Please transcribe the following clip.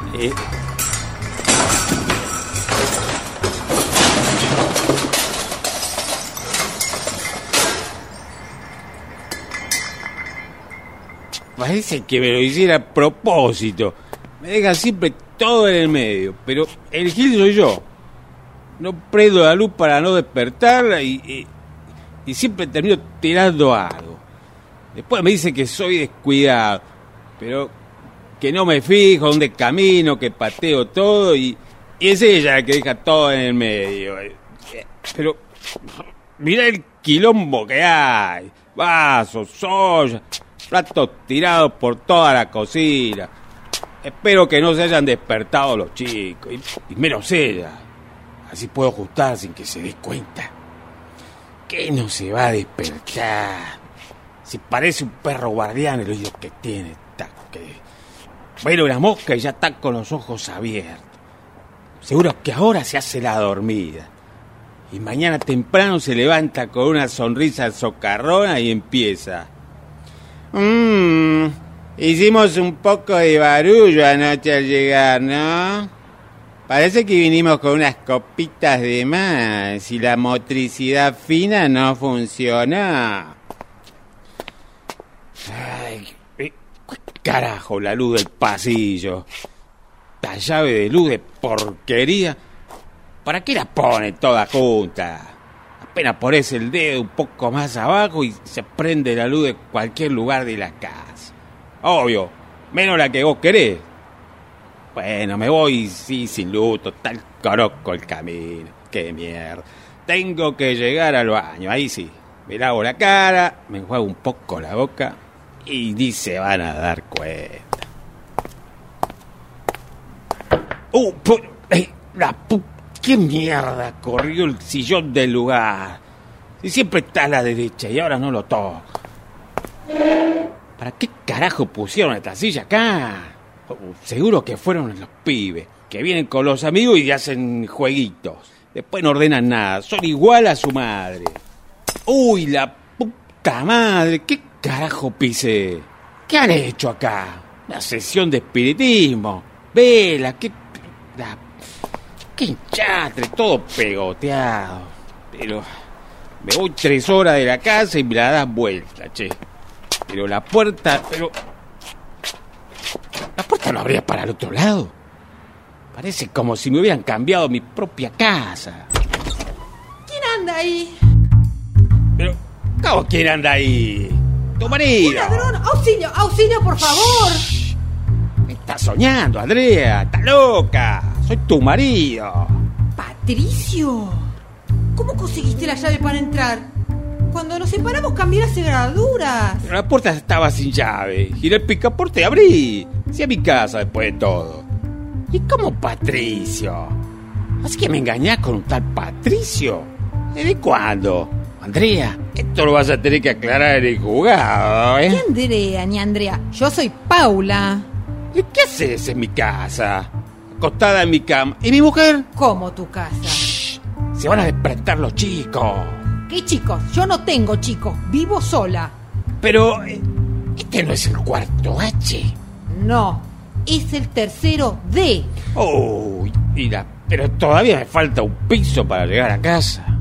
Parece que me lo hiciera a propósito. Me deja siempre todo en el medio, pero el gil soy yo. No prendo la luz para no despertarla y siempre termino tirando algo. Después me dice que soy descuidado, pero que no me fijo dónde camino, que pateo todo y es ella la que deja todo en el medio. Pero mirá el quilombo que hay. Vasos, ollas, platos tirados por toda la cocina. Espero que no se hayan despertado los chicos, y menos ella. Así puedo ajustar sin que se dé cuenta. ¿Qué no se va a despertar? Si parece un perro guardián el oído que tiene. Bueno, una mosca y ya está con los ojos abiertos. Seguro que ahora se hace la dormida. Y mañana temprano se levanta con una sonrisa socarrona y empieza. Hicimos un poco de barullo anoche al llegar, ¿no? Parece que vinimos con unas copitas de más y la motricidad fina no funciona. Ay, carajo, la luz del pasillo. La llave de luz de porquería. ¿Para qué la pone toda junta? Apenas pones el dedo un poco más abajo y se prende la luz de cualquier lugar de la casa. Obvio, menos la que vos querés. Bueno, me voy, sí, sin luz, total conozco el camino. Qué mierda. Tengo que llegar al baño, ahí sí. Me lavo la cara, me enjuago un poco la boca y ni se van a dar cuenta. ¿Qué mierda corrió el sillón del lugar? Si siempre está a la derecha y ahora no lo toco. ¿Para qué carajo pusieron esta silla acá? Seguro que fueron los pibes, que vienen con los amigos y hacen jueguitos. Después no ordenan nada, son igual a su madre. ¡Uy, la puta madre! ¿Qué carajo pisé? ¿Qué han hecho acá? Una sesión de espiritismo. Vela, qué hinchatre, todo pegoteado. Pero me voy 3 horas de la casa y me la das vuelta, che. Pero la puerta... ¿La puerta no abría para el otro lado? Parece como si me hubieran cambiado mi propia casa. ¿Quién anda ahí? Pero, ¿cómo quién anda ahí? ¡Tu marido! ¡Un ladrón! ¡Auxilio! ¡Auxilio, por favor! Me estás soñando, Andrea. ¡Estás loca! Soy tu marido. ¡Patricio! ¿Cómo conseguiste la llave para entrar? Cuando nos separamos cambié las cerraduras. Pero la puerta estaba sin llave. Giré el picaporte y abrí. Sí, a mi casa después de todo. ¿Y cómo Patricio? ¿Así que me engañás con un tal Patricio? ¿Desde cuándo? Andrea, esto lo vas a tener que aclarar en el juzgado, ¿eh? ¿Qué Andrea ni Andrea? Yo soy Paula. ¿Y qué haces en mi casa? Acostada en mi cama. ¿Y mi mujer? ¿Cómo tu casa? Shh, se van a despertar los chicos. ¿Qué chicos? Yo no tengo chicos, vivo sola. Pero, este no es el cuarto H. No, es el tercero D. Uy, mira, pero todavía me falta un piso para llegar a casa.